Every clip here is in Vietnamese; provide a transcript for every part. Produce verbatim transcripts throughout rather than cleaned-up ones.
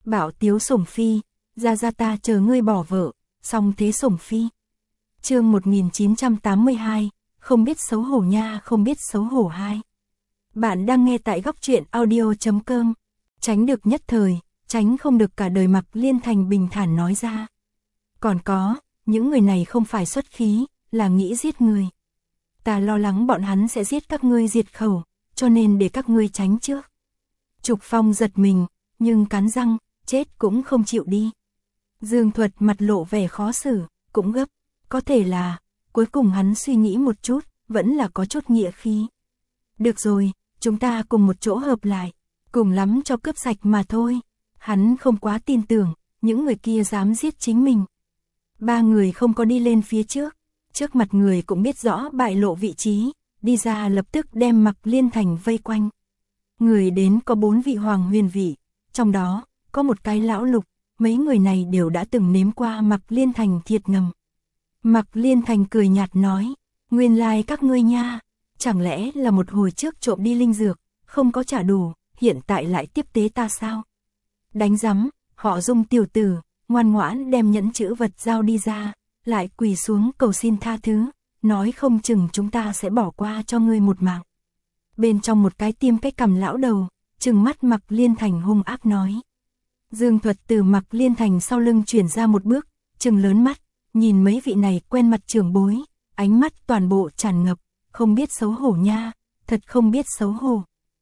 Bảo Tiếu Sủng Phi, ra ra ta chờ ngươi bỏ vợ, xong thế Sủng Phi. Chương một nghìn chín trăm tám mươi hai, không biết xấu hổ nha, không biết xấu hổ hai. Bạn đang nghe tại góc truyện audio chấm com. Tránh được nhất thời, tránh không được cả đời. Mạc Liên Thành bình thản nói ra. Còn có, những người này không phải xuất khí, là nghĩ giết người. Ta lo lắng bọn hắn sẽ giết các ngươi diệt khẩu, cho nên để các ngươi tránh trước. Trục Phong giật mình, nhưng cắn răng, chết cũng không chịu đi. Dương Thuật mặt lộ vẻ khó xử, cũng gấp, có thể là, cuối cùng hắn suy nghĩ một chút, vẫn là có chút nghĩa khí. Được rồi, chúng ta cùng một chỗ hợp lại, cùng lắm cho cướp sạch mà thôi. Hắn không quá tin tưởng, những người kia dám giết chính mình. Ba người không có đi lên phía trước, trước mặt người cũng biết rõ bại lộ vị trí, đi ra lập tức đem Mạc Liên Thành vây quanh. Người đến có bốn vị hoàng huyền vị, trong đó, có một cái lão lục, mấy người này đều đã từng nếm qua Mạc Liên Thành thiệt ngầm. Mạc Liên Thành cười nhạt nói, nguyên lai các ngươi nha, chẳng lẽ là một hồi trước trộm đi linh dược, không có trả đủ, hiện tại lại tiếp tế ta sao? Đánh rắm, họ Dung tiểu tử, ngoan ngoãn đem nhẫn chữ vật giao đi ra, lại quỳ xuống cầu xin tha thứ, nói không chừng chúng ta sẽ bỏ qua cho ngươi một mạng. Bên trong một cái tiêm cái cằm lão đầu, trừng mắt Mạc Liên Thành hung ác nói. Dương Thuật từ Mạc Liên Thành sau lưng chuyển ra một bước, trừng lớn mắt, nhìn mấy vị này quen mặt trưởng bối, ánh mắt toàn bộ tràn ngập, không biết xấu hổ nha, thật không biết xấu hổ.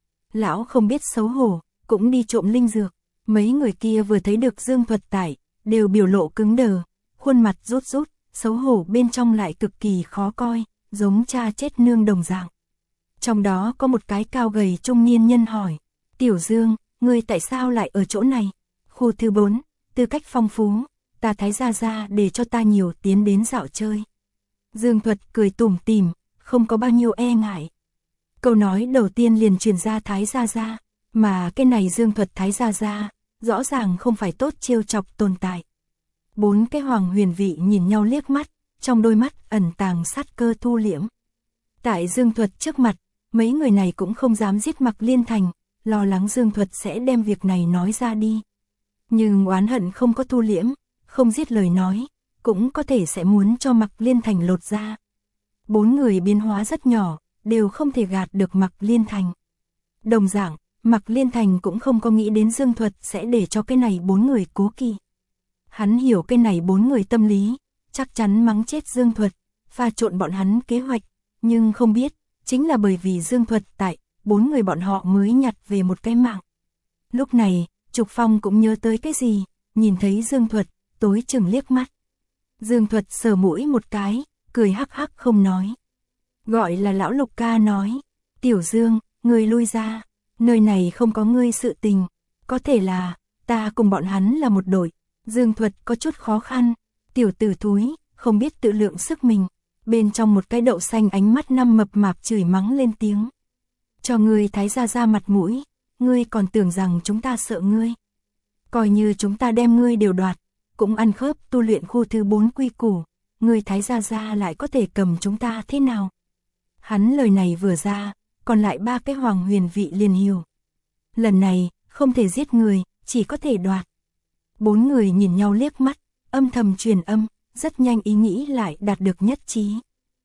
Lão không biết xấu hổ, cũng đi trộm linh dược. Mấy người kia vừa thấy được Dương Thuật tại, đều biểu lộ cứng đờ, khuôn mặt rút rút, xấu hổ bên trong lại cực kỳ khó coi, giống cha chết nương đồng dạng. Trong đó có một cái cao gầy trung niên nhân hỏi, Tiểu Dương, ngươi tại sao lại ở chỗ này? Khu thứ bốn, tư cách phong phú, ta Thái gia gia để cho ta nhiều tiến đến dạo chơi. Dương Thuật cười tủm tỉm, không có bao nhiêu e ngại. Câu nói đầu tiên liền truyền ra Thái gia gia, mà cái này Dương Thuật Thái gia gia, rõ ràng không phải tốt trêu chọc tồn tại. Bốn cái hoàng huyền vị nhìn nhau liếc mắt, trong đôi mắt ẩn tàng sát cơ thu liễm. Tại Dương Thuật trước mặt, mấy người này cũng không dám giết Mạc Liên Thành, lo lắng Dương Thuật sẽ đem việc này nói ra đi. Nhưng oán hận không có thu liễm, không giết lời nói, cũng có thể sẽ muốn cho Mạc Liên Thành lột ra. Bốn người biến hóa rất nhỏ, đều không thể gạt được Mạc Liên Thành. Đồng dạng, Mạc Liên Thành cũng không có nghĩ đến Dương Thuật sẽ để cho cái này bốn người cố kỵ. Hắn hiểu cái này bốn người tâm lý, chắc chắn mắng chết Dương Thuật, pha trộn bọn hắn kế hoạch, nhưng không biết, chính là bởi vì Dương Thuật tại, bốn người bọn họ mới nhặt về một cái mạng. Lúc này, Trục Phong cũng nhớ tới cái gì, nhìn thấy Dương Thuật, tối chừng liếc mắt. Dương Thuật sờ mũi một cái, cười hắc hắc không nói. Gọi là lão Lục ca nói, Tiểu Dương, ngươi lui ra, nơi này không có ngươi sự tình, có thể là, ta cùng bọn hắn là một đội. Dương Thuật có chút khó khăn, tiểu tử thúi, không biết tự lượng sức mình. Bên trong một cái đậu xanh ánh mắt năm mập mạp chửi mắng lên tiếng. Cho ngươi Thái gia gia mặt mũi, ngươi còn tưởng rằng chúng ta sợ ngươi. Coi như chúng ta đem ngươi đều đoạt, cũng ăn khớp tu luyện khu thứ bốn quy củ, ngươi Thái gia gia lại có thể cầm chúng ta thế nào? Hắn lời này vừa ra, còn lại ba cái hoàng huyền vị liền hiểu. Lần này, không thể giết người, chỉ có thể đoạt. Bốn người nhìn nhau liếc mắt, âm thầm truyền âm, rất nhanh ý nghĩ lại đạt được nhất trí.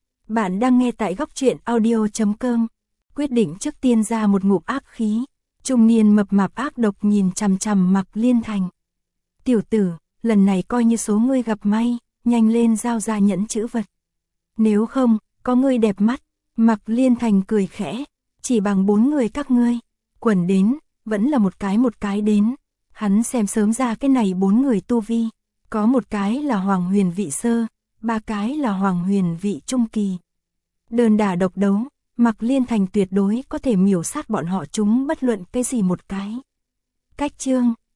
Bạn đang nghe tại góc truyện audio chấm com, quyết định trước tiên ra một ngụm ác khí. Trung niên mập mạp ác độc nhìn chằm chằm Mạc Liên Thành. Tiểu tử, lần này coi như số ngươi gặp may, nhanh lên giao ra nhẫn chữ vật. Nếu không, có ngươi đẹp mắt. Mạc Liên Thành cười khẽ, chỉ bằng bốn người các ngươi, quần đến, vẫn là một cái một cái đến. Hắn xem sớm ra cái này bốn người tu vi, có một cái là hoàng huyền vị sơ, ba cái là hoàng huyền vị trung kỳ. Đơn đả độc đấu, Mạc Liên Thành tuyệt đối có thể miểu sát bọn họ chúng bất luận cái gì một cái. Cách chương